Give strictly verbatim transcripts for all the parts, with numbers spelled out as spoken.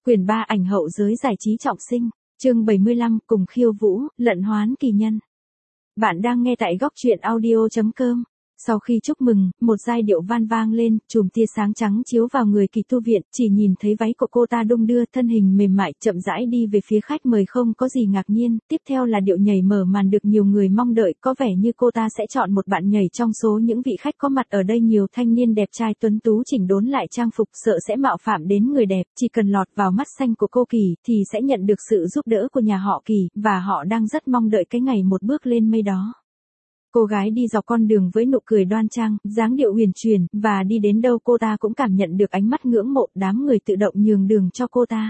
Quyển ba ảnh hậu giới giải trí trọng sinh, chương bảy mươi lăm cùng khiêu vũ, lận hoán kỳ nhân. Bạn đang nghe tại góc truyện audio chấm com. Sau khi chúc mừng, một giai điệu van vang lên, chùm tia sáng trắng chiếu vào người Kỳ Tu Viện, chỉ nhìn thấy váy của cô ta đung đưa, thân hình mềm mại, chậm rãi đi về phía khách mời không có gì ngạc nhiên, tiếp theo là điệu nhảy mở màn được nhiều người mong đợi, có vẻ như cô ta sẽ chọn một bạn nhảy trong số những vị khách có mặt ở đây. Nhiều thanh niên đẹp trai tuấn tú chỉnh đốn lại trang phục, sợ sẽ mạo phạm đến người đẹp, chỉ cần lọt vào mắt xanh của cô Kỳ, thì sẽ nhận được sự giúp đỡ của nhà họ Kỳ, và họ đang rất mong đợi cái ngày một bước lên mây đó. Cô gái đi dọc con đường với nụ cười đoan trang, dáng điệu huyền truyền, và đi đến đâu cô ta cũng cảm nhận được ánh mắt ngưỡng mộ, đám người tự động nhường đường cho cô ta.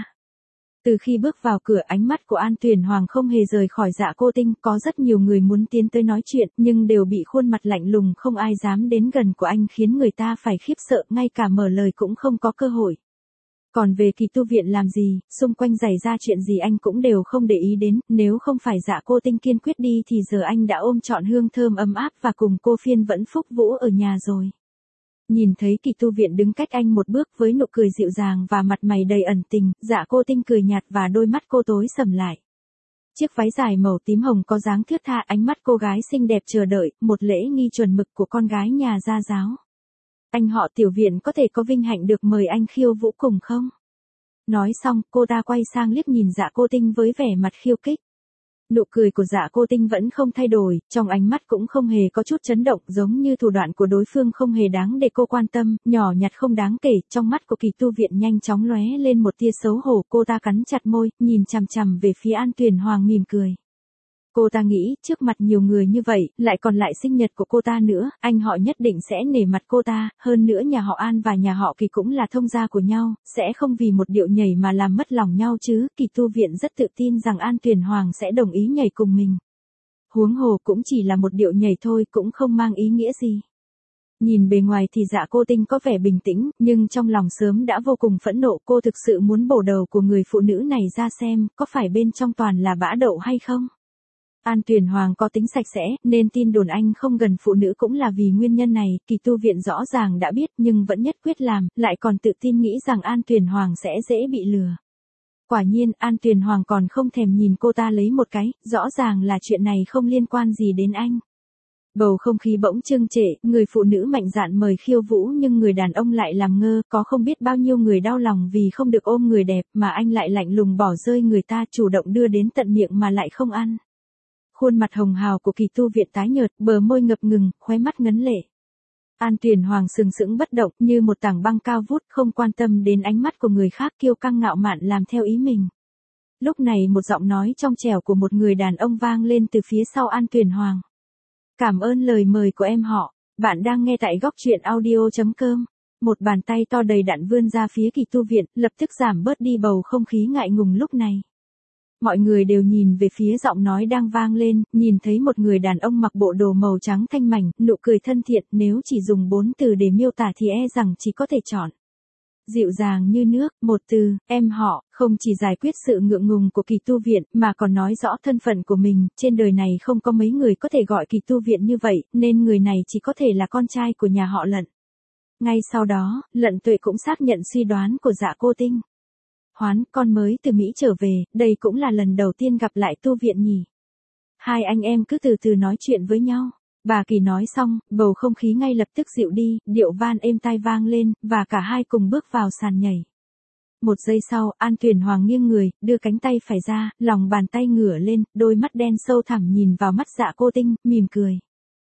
Từ khi bước vào cửa, ánh mắt của An Tuyền Hoàng không hề rời khỏi Dạ Cô Tinh, có rất nhiều người muốn tiến tới nói chuyện, nhưng đều bị khuôn mặt lạnh lùng không ai dám đến gần của anh, khiến người ta phải khiếp sợ, ngay cả mở lời cũng không có cơ hội. Còn về Kỳ Tu Viện làm gì, xung quanh xảy ra chuyện gì anh cũng đều không để ý đến, nếu không phải Dạ Cô Tinh kiên quyết đi thì giờ anh đã ôm trọn hương thơm ấm áp và cùng cô phiên vẫn phúc vũ ở nhà rồi. Nhìn thấy Kỳ Tu Viện đứng cách anh một bước với nụ cười dịu dàng và mặt mày đầy ẩn tình, Dạ Cô Tinh cười nhạt và đôi mắt cô tối sầm lại. Chiếc váy dài màu tím hồng có dáng thướt tha, ánh mắt cô gái xinh đẹp chờ đợi, một lễ nghi chuẩn mực của con gái nhà gia giáo. Anh họ Tiểu Viện có thể có vinh hạnh được mời anh khiêu vũ cùng không? Nói xong, cô ta quay sang liếc nhìn Dạ Cô Tinh với vẻ mặt khiêu khích. Nụ cười của Dạ Cô Tinh vẫn không thay đổi, trong ánh mắt cũng không hề có chút chấn động, giống như thủ đoạn của đối phương không hề đáng để cô quan tâm, nhỏ nhặt không đáng kể. Trong mắt của Kỳ Tu Viện nhanh chóng lóe lên một tia xấu hổ, cô ta cắn chặt môi, nhìn chằm chằm về phía An Tuyền Hoàng mỉm cười. Cô ta nghĩ, trước mặt nhiều người như vậy, lại còn lại sinh nhật của cô ta nữa, anh họ nhất định sẽ nể mặt cô ta, hơn nữa nhà họ An và nhà họ Kỳ cũng là thông gia của nhau, sẽ không vì một điệu nhảy mà làm mất lòng nhau chứ. Kỳ Tu Viện rất tự tin rằng An Tuyền Hoàng sẽ đồng ý nhảy cùng mình. Huống hồ cũng chỉ là một điệu nhảy thôi, cũng không mang ý nghĩa gì. Nhìn bề ngoài thì Dạ Cô Tinh có vẻ bình tĩnh, nhưng trong lòng sớm đã vô cùng phẫn nộ, cô thực sự muốn bổ đầu của người phụ nữ này ra xem, có phải bên trong toàn là bã đậu hay không? An Tuyền Hoàng có tính sạch sẽ, nên tin đồn anh không gần phụ nữ cũng là vì nguyên nhân này. Kỳ Tu Viện rõ ràng đã biết nhưng vẫn nhất quyết làm, lại còn tự tin nghĩ rằng An Tuyền Hoàng sẽ dễ bị lừa. Quả nhiên, An Tuyền Hoàng còn không thèm nhìn cô ta lấy một cái, rõ ràng là chuyện này không liên quan gì đến anh. Bầu không khí bỗng trương trệ, người phụ nữ mạnh dạn mời khiêu vũ nhưng người đàn ông lại làm ngơ, có không biết bao nhiêu người đau lòng vì không được ôm người đẹp, mà anh lại lạnh lùng bỏ rơi người ta, chủ động đưa đến tận miệng mà lại không ăn. Khuôn mặt hồng hào của Kỳ Tu Viện tái nhợt, bờ môi ngập ngừng, khóe mắt ngấn lệ. An Tuyền Hoàng sừng sững bất động, như một tảng băng cao vút, không quan tâm đến ánh mắt của người khác, kiêu căng ngạo mạn làm theo ý mình. Lúc này một giọng nói trong trẻo của một người đàn ông vang lên từ phía sau An Tuyền Hoàng. Cảm ơn lời mời của em họ, bạn đang nghe tại góc truyện audio chấm com. Một bàn tay to đầy đặn vươn ra phía Kỳ Tu Viện, lập tức giảm bớt đi bầu không khí ngại ngùng lúc này. Mọi người đều nhìn về phía giọng nói đang vang lên, nhìn thấy một người đàn ông mặc bộ đồ màu trắng thanh mảnh, nụ cười thân thiện, nếu chỉ dùng bốn từ để miêu tả thì e rằng chỉ có thể chọn. Dịu dàng như nước, một từ, em họ, không chỉ giải quyết sự ngượng ngùng của Kỳ Tu Viện, mà còn nói rõ thân phận của mình, trên đời này không có mấy người có thể gọi Kỳ Tu Viện như vậy, nên người này chỉ có thể là con trai của nhà họ Lận. Ngay sau đó, Lận Tuệ cũng xác nhận suy đoán của Dạ Cô Tinh. Hoán, con mới từ Mỹ trở về, đây cũng là lần đầu tiên gặp lại Tu Viện nhỉ. Hai anh em cứ từ từ nói chuyện với nhau. Bà Kỳ nói xong, bầu không khí ngay lập tức dịu đi, điệu van êm tai vang lên, và cả hai cùng bước vào sàn nhảy. Một giây sau, An Tuyền Hoàng nghiêng người, đưa cánh tay phải ra, lòng bàn tay ngửa lên, đôi mắt đen sâu thẳm nhìn vào mắt Dạ Cô Tinh, mỉm cười.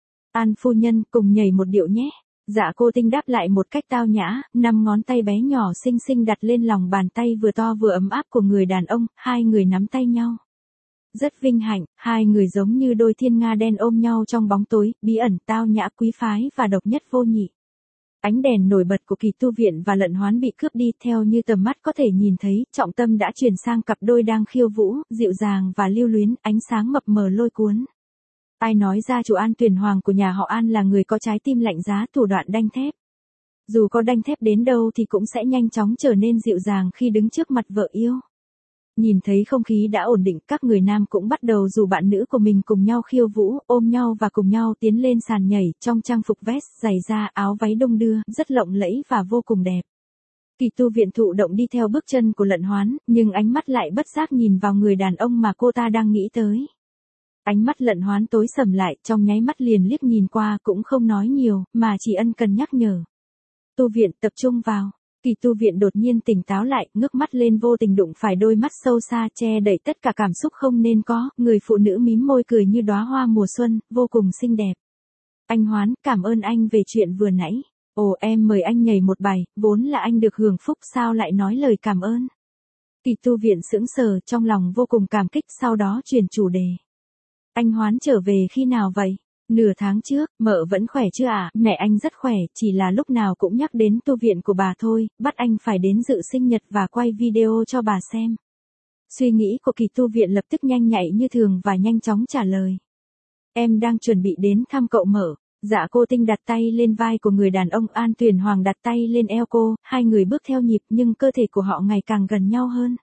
An phu nhân, cùng nhảy một điệu nhé. Dạ Cô Tinh đáp lại một cách tao nhã, năm ngón tay bé nhỏ xinh xinh đặt lên lòng bàn tay vừa to vừa ấm áp của người đàn ông, hai người nắm tay nhau. Rất vinh hạnh, hai người giống như đôi thiên nga đen ôm nhau trong bóng tối, bí ẩn, tao nhã, quý phái và độc nhất vô nhị. Ánh đèn nổi bật của Kỳ Tu Viện và Lận Hoán bị cướp đi, theo như tầm mắt có thể nhìn thấy, trọng tâm đã chuyển sang cặp đôi đang khiêu vũ, dịu dàng và lưu luyến, ánh sáng mập mờ lôi cuốn. Ai nói gia chủ An Tuyền Hoàng của nhà họ An là người có trái tim lạnh giá, thủ đoạn đanh thép. Dù có đanh thép đến đâu thì cũng sẽ nhanh chóng trở nên dịu dàng khi đứng trước mặt vợ yêu. Nhìn thấy không khí đã ổn định, các người nam cũng bắt đầu rủ bạn nữ của mình cùng nhau khiêu vũ, ôm nhau và cùng nhau tiến lên sàn nhảy, trong trang phục vest, giày da, áo váy đung đưa, rất lộng lẫy và vô cùng đẹp. Kỳ tu viện thụ động đi theo bước chân của Lận Hoán, nhưng ánh mắt lại bất giác nhìn vào người đàn ông mà cô ta đang nghĩ tới. Ánh mắt Lận Hoán tối sầm lại, trong nháy mắt liền liếc nhìn qua cũng không nói nhiều, mà chỉ ân cần nhắc nhở. Tu viện tập trung vào. Kỳ tu viện đột nhiên tỉnh táo lại, ngước mắt lên vô tình đụng phải đôi mắt sâu xa che đậy tất cả cảm xúc không nên có, người phụ nữ mím môi cười như đóa hoa mùa xuân, vô cùng xinh đẹp. Anh Hoán, cảm ơn anh về chuyện vừa nãy. Ồ, em mời anh nhảy một bài, vốn là anh được hưởng phúc sao lại nói lời cảm ơn. Kỳ tu viện sững sờ, trong lòng vô cùng cảm kích, sau đó chuyển chủ đề. Anh Hoán trở về khi nào vậy? Nửa tháng trước, mợ vẫn khỏe chưa ạ? À? Mẹ anh rất khỏe, chỉ là lúc nào cũng nhắc đến tu viện của bà thôi, bắt anh phải đến dự sinh nhật và quay video cho bà xem. Suy nghĩ của kỳ tu viện lập tức nhanh nhạy như thường và nhanh chóng trả lời. Em đang chuẩn bị đến thăm cậu mợ. Dạ cô Tinh đặt tay lên vai của người đàn ông, An Tuyền Hoàng đặt tay lên eo cô, hai người bước theo nhịp nhưng cơ thể của họ ngày càng gần nhau hơn.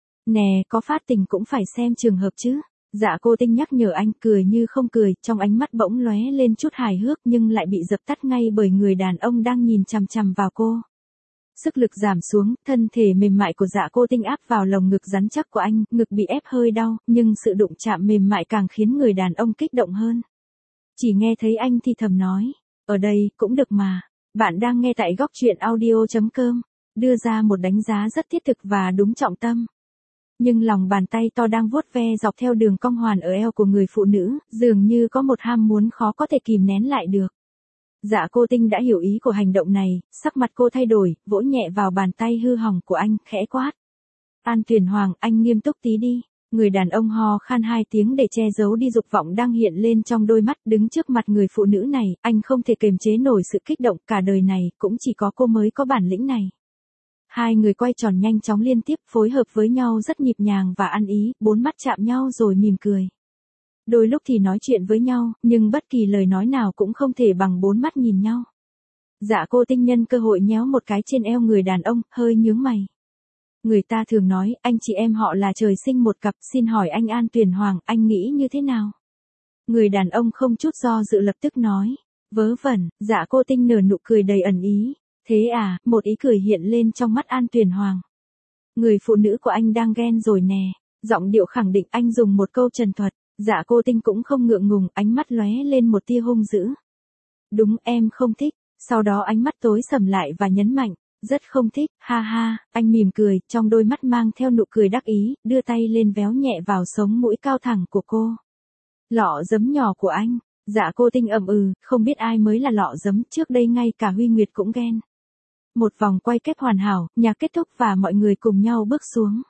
Nè, có phát tình cũng phải xem trường hợp chứ. Dạ cô Tinh nhắc nhở anh, cười như không cười, trong ánh mắt bỗng lóe lên chút hài hước nhưng lại bị dập tắt ngay bởi người đàn ông đang nhìn chằm chằm vào cô. Sức lực giảm xuống, thân thể mềm mại của Dạ cô Tinh áp vào lồng ngực rắn chắc của anh, ngực bị ép hơi đau, nhưng sự đụng chạm mềm mại càng khiến người đàn ông kích động hơn. Chỉ nghe thấy anh thì thầm nói, ở đây, cũng được mà. Bạn đang nghe tại góc truyện audio.com, đưa ra một đánh giá rất thiết thực và đúng trọng tâm. Nhưng lòng bàn tay to đang vuốt ve dọc theo đường cong hoàn ở eo của người phụ nữ, dường như có một ham muốn khó có thể kìm nén lại được. Dạ cô Tinh đã hiểu ý của hành động này, sắc mặt cô thay đổi, vỗ nhẹ vào bàn tay hư hỏng của anh, khẽ quát. An Tuyền Hoàng, anh nghiêm túc tí đi. Người đàn ông ho khan hai tiếng để che giấu đi dục vọng đang hiện lên trong đôi mắt, đứng trước mặt người phụ nữ này, anh không thể kiềm chế nổi sự kích động, cả đời này, cũng chỉ có cô mới có bản lĩnh này. Hai người quay tròn nhanh chóng liên tiếp, phối hợp với nhau rất nhịp nhàng và ăn ý, bốn mắt chạm nhau rồi mỉm cười. Đôi lúc thì nói chuyện với nhau, nhưng bất kỳ lời nói nào cũng không thể bằng bốn mắt nhìn nhau. Dạ cô Tinh nhân cơ hội nhéo một cái trên eo người đàn ông, hơi nhướng mày. Người ta thường nói, anh chị em họ là trời sinh một cặp, xin hỏi anh An Tuyền Hoàng, anh nghĩ như thế nào? Người đàn ông không chút do dự lập tức nói. Vớ vẩn, Dạ cô Tinh nở nụ cười đầy ẩn ý. Thế à, một ý cười hiện lên trong mắt An Tuyền Hoàng. Người phụ nữ của anh đang ghen rồi nè. Giọng điệu khẳng định, anh dùng một câu trần thuật. Dạ cô Tinh cũng không ngượng ngùng, ánh mắt lóe lên một tia hung dữ. Đúng, em không thích. Sau đó ánh mắt tối sầm lại và nhấn mạnh. Rất không thích, ha ha, anh mỉm cười, trong đôi mắt mang theo nụ cười đắc ý, đưa tay lên véo nhẹ vào sống mũi cao thẳng của cô. Lọ giấm nhỏ của anh. Dạ cô Tinh ậm ừ, không biết ai mới là lọ giấm, trước đây ngay cả Huy Nguyệt cũng ghen. Một vòng quay kết hoàn hảo, nhạc kết thúc và mọi người cùng nhau bước xuống.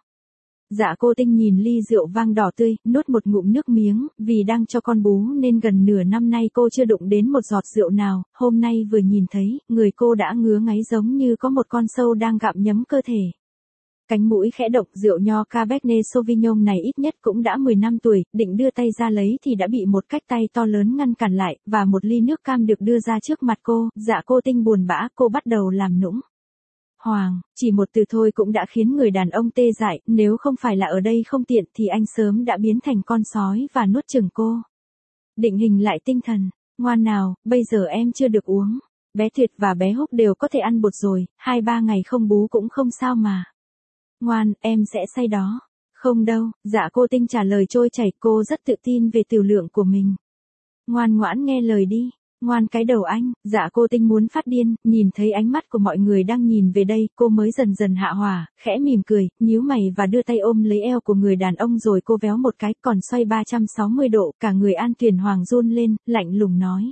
Dạ cô Tinh nhìn ly rượu vang đỏ tươi, nuốt một ngụm nước miếng, vì đang cho con bú nên gần nửa năm nay cô chưa đụng đến một giọt rượu nào, hôm nay vừa nhìn thấy, người cô đã ngứa ngáy giống như có một con sâu đang gặm nhấm cơ thể. Cánh mũi khẽ động, rượu nho Cabernet Sauvignon này ít nhất cũng đã mười năm tuổi, định đưa tay ra lấy thì đã bị một cách tay to lớn ngăn cản lại, và một ly nước cam được đưa ra trước mặt cô, Dạ cô Tinh buồn bã, cô bắt đầu làm nũng. Hoàng, chỉ một từ thôi cũng đã khiến người đàn ông tê dại, nếu không phải là ở đây không tiện thì anh sớm đã biến thành con sói và nuốt chửng cô. Định hình lại tinh thần, ngoan nào, bây giờ em chưa được uống. Bé Tuyệt và bé Húc đều có thể ăn bột rồi, hai ba ngày không bú cũng không sao mà. Ngoan, em sẽ say đó. Không đâu, Dạ cô Tinh trả lời trôi chảy, cô rất tự tin về tiểu lượng của mình. Ngoan ngoãn nghe lời đi. Ngoan cái đầu anh. Dạ cô Tinh muốn phát điên, nhìn thấy ánh mắt của mọi người đang nhìn về đây, cô mới dần dần hạ hỏa, khẽ mỉm cười, nhíu mày và đưa tay ôm lấy eo của người đàn ông rồi cô véo một cái, còn xoay ba trăm sáu mươi độ, cả người An Tuyền Hoàng run lên, lạnh lùng nói.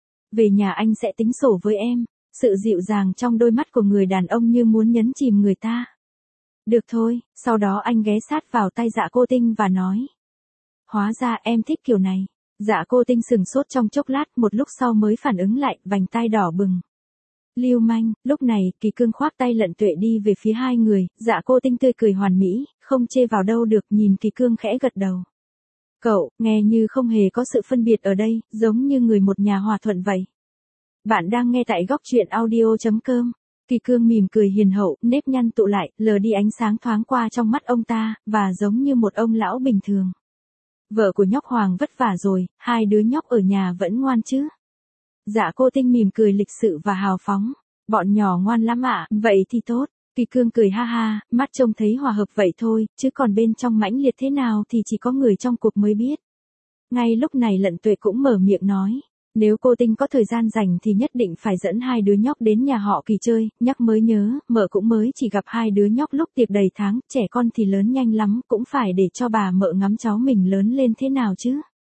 Về nhà anh sẽ tính sổ với em. Sự dịu dàng trong đôi mắt của người đàn ông như muốn nhấn chìm người ta. Được thôi, sau đó anh ghé sát vào tay Dạ cô Tinh và nói. Hóa ra em thích kiểu này. Dạ cô Tinh sừng sốt trong chốc lát, một lúc sau mới phản ứng lại, vành tai đỏ bừng. Lưu manh, lúc này, Kỳ Cương khoác tay Lận Tuệ đi về phía hai người, Dạ cô Tinh tươi cười hoàn mỹ, không chê vào đâu được, nhìn Kỳ Cương khẽ gật đầu. Cậu, nghe như không hề có sự phân biệt ở đây, giống như người một nhà hòa thuận vậy. Bạn đang nghe tại góc truyện audio.com. Kỳ Cương mỉm cười hiền hậu, nếp nhăn tụ lại, lờ đi ánh sáng thoáng qua trong mắt ông ta, và giống như một ông lão bình thường. Vợ của nhóc Hoàng vất vả rồi, hai đứa nhóc ở nhà vẫn ngoan chứ? Dạ cô Tinh mỉm cười lịch sự và hào phóng. Bọn nhỏ ngoan lắm ạ, vậy thì tốt. Kỳ Cương cười ha ha, mắt trông thấy hòa hợp vậy thôi, chứ còn bên trong mãnh liệt thế nào thì chỉ có người trong cuộc mới biết. Ngay lúc này Lận Tuệ cũng mở miệng nói, nếu cô Tinh có thời gian rảnh thì nhất định phải dẫn hai đứa nhóc đến nhà họ Kỳ chơi, nhắc mới nhớ, mợ cũng mới chỉ gặp hai đứa nhóc lúc tiệc đầy tháng, trẻ con thì lớn nhanh lắm, cũng phải để cho bà mợ ngắm cháu mình lớn lên thế nào chứ.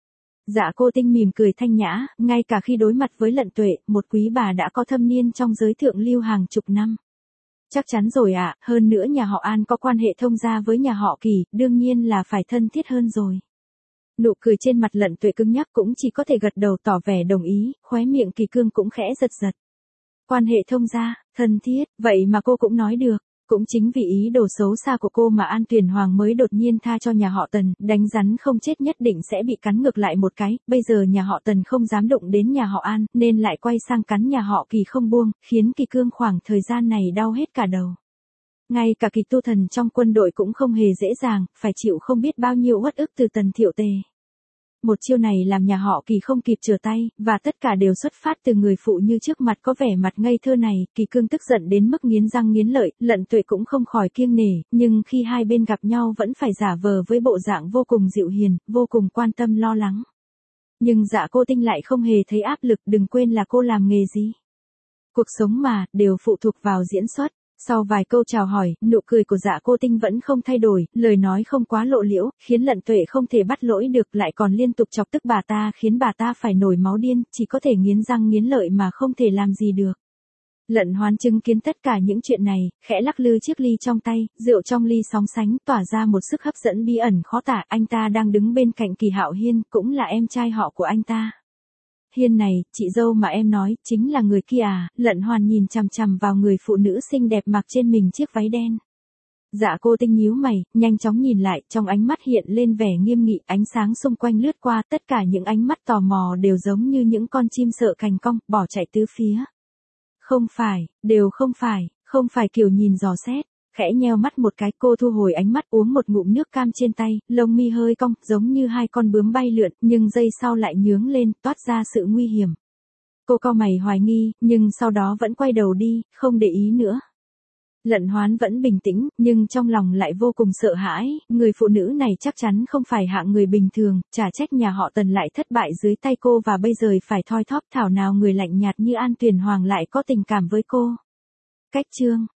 Dạ cô Tinh mỉm cười thanh nhã, ngay cả khi đối mặt với Lận Tuệ, một quý bà đã có thâm niên trong giới thượng lưu hàng chục năm. Chắc chắn rồi ạ, à, hơn nữa nhà họ An có quan hệ thông gia với nhà họ Kỳ, đương nhiên là phải thân thiết hơn rồi. Nụ cười trên mặt Lận Tuệ cứng nhắc cũng chỉ có thể gật đầu tỏ vẻ đồng ý, khóe miệng Kỳ Cương cũng khẽ giật giật. Quan hệ thông gia, thân thiết, vậy mà cô cũng nói được. Cũng chính vì ý đồ xấu xa của cô mà An Tuyền Hoàng mới đột nhiên tha cho nhà họ Tần, đánh rắn không chết nhất định sẽ bị cắn ngược lại một cái, bây giờ nhà họ Tần không dám đụng đến nhà họ An, nên lại quay sang cắn nhà họ Kỳ không buông, khiến Kỳ Cương khoảng thời gian này đau hết cả đầu. Ngay cả Kỳ tu thần trong quân đội cũng không hề dễ dàng, phải chịu không biết bao nhiêu uất ức từ Tần Thiệu Tề. Một chiêu này làm nhà họ Kỳ không kịp trở tay, và tất cả đều xuất phát từ người phụ như trước mặt có vẻ mặt ngây thơ này. Kỳ Cương tức giận đến mức nghiến răng nghiến lợi, Lận Tuệ cũng không khỏi kiêng nể, nhưng khi hai bên gặp nhau vẫn phải giả vờ với bộ dạng vô cùng dịu hiền, vô cùng quan tâm lo lắng. Nhưng Dạ cô Tinh lại không hề thấy áp lực, đừng quên là cô làm nghề gì. Cuộc sống mà, đều phụ thuộc vào diễn xuất. Sau vài câu chào hỏi, nụ cười của Dạ cô Tinh vẫn không thay đổi, lời nói không quá lộ liễu, khiến Lận Tuệ không thể bắt lỗi được, lại còn liên tục chọc tức bà ta, khiến bà ta phải nổi máu điên, chỉ có thể nghiến răng nghiến lợi mà không thể làm gì được. Lận Hoán chứng kiến tất cả những chuyện này, khẽ lắc lư chiếc ly trong tay, rượu trong ly sóng sánh, tỏa ra một sức hấp dẫn bí ẩn khó tả. Anh ta đang đứng bên cạnh Kỳ Hạo Hiên, cũng là em trai họ của anh ta. Hiên này, chị dâu mà em nói, chính là người kia à? Lận Hoàn nhìn chằm chằm vào người phụ nữ xinh đẹp mặc trên mình chiếc váy đen. Dạ cô Tinh nhíu mày, nhanh chóng nhìn lại, trong ánh mắt hiện lên vẻ nghiêm nghị, ánh sáng xung quanh lướt qua, tất cả những ánh mắt tò mò đều giống như những con chim sợ cành cong, bỏ chạy tứ phía. Không phải, đều không phải, không phải kiểu nhìn dò xét. Khẽ nheo mắt một cái, cô thu hồi ánh mắt uống một ngụm nước cam trên tay, lông mi hơi cong, giống như hai con bướm bay lượn, nhưng giây sau lại nhướng lên, toát ra sự nguy hiểm. Cô cau mày hoài nghi, nhưng sau đó vẫn quay đầu đi, không để ý nữa. Lận Hoán vẫn bình tĩnh, nhưng trong lòng lại vô cùng sợ hãi, người phụ nữ này chắc chắn không phải hạng người bình thường, chả trách nhà họ Tần lại thất bại dưới tay cô và bây giờ phải thoi thóp, thảo nào người lạnh nhạt như An Tuyền Hoàng lại có tình cảm với cô. Cách chương